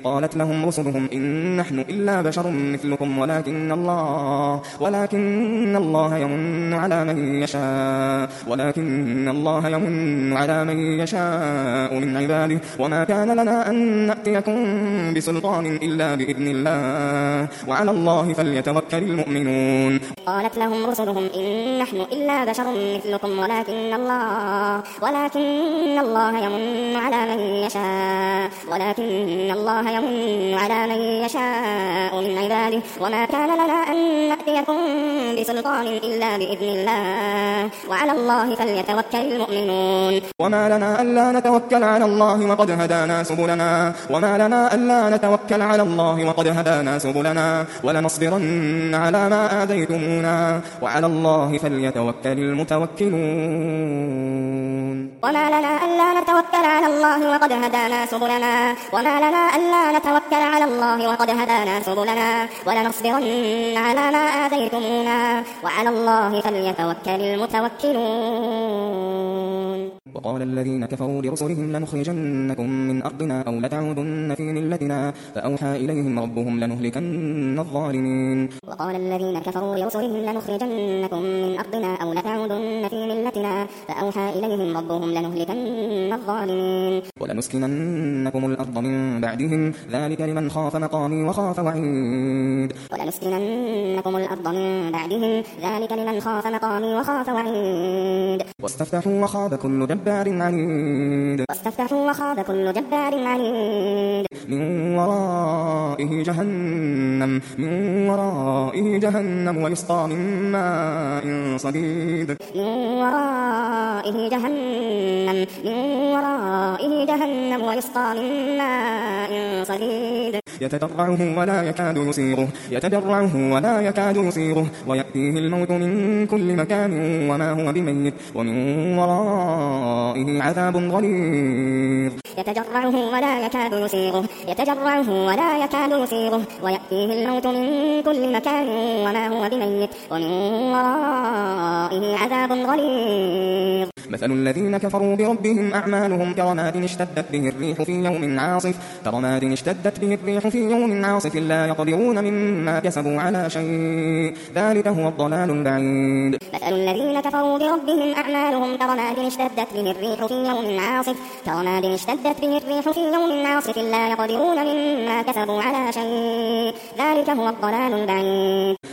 قالت لهم رسلهم إن نحن إلا بشر مثلكم ولكن الله يمن على من يشاء من عباده وما كان لنا أن نأتيكم بسلطان إلا بإذن الله وعلى الله فليتوكل المؤمنون. قالت لهم رسلهم إن نحن إلا بشر مثلكم ولكن الله يمن على من يشاء من عباده وما كان لنا أن نأتيكم بسلطان إلا بإذن الله وعلى الله فليتوكل المؤمنون. وما لنا ألا نتوكل على الله وقد هدانا سبلنا ولنصبرن على ما آذيتمونا وعلى الله فليتوكل المتوكلون. وما لنا ألا نتوكل على الله وقد هدانا سبلنا ولنصبرن على ما آذيتمونا وعلى الله فليتوكل المتوكلون. وقال الذين كفروا لرسلهم لنخرجنكم من أرضنا أو لتعودن في ملتنا فأوحى إليهم ربهم لنهلكن الظالمين. وقال الذين كفروا لرسلهم لنخرجنكم من أرضنا أو لتعودن في ملتنا فأوحى إليهم ربهم لنهلكن الظالمين. ولنسكننكم الأرض من بعدهم ذلك لمن خاف مقامي وخاف وعيد. واستفتحوا وخاب كل جبار عنيد. من ورائه جهنم ويسقى من ماء صديد. يتجرعه ولا يكاد يسيغه ويأتيه الموت من كل مكان وما هو بميت ومن ورائه عذاب غليظ. يتجرعه ولا يكاد يسيغه ويأتيه الموت من كل مكان وما هو بميت ومن ورائه عذاب غليظ. مثل الذين كفروا بربهم أعمالهم كرماد اشتدت به الريح في يوم عاصف لا يقدرون مما كسبوا على شيء ذلك هو الضلال البعيد. مثل الذين كفروا بربهم أعمالهم كرماد اشتدت به الريح في يوم عاصف لا يقدرون مما كسبوا على شيء ذلك هو الضلال البعيد.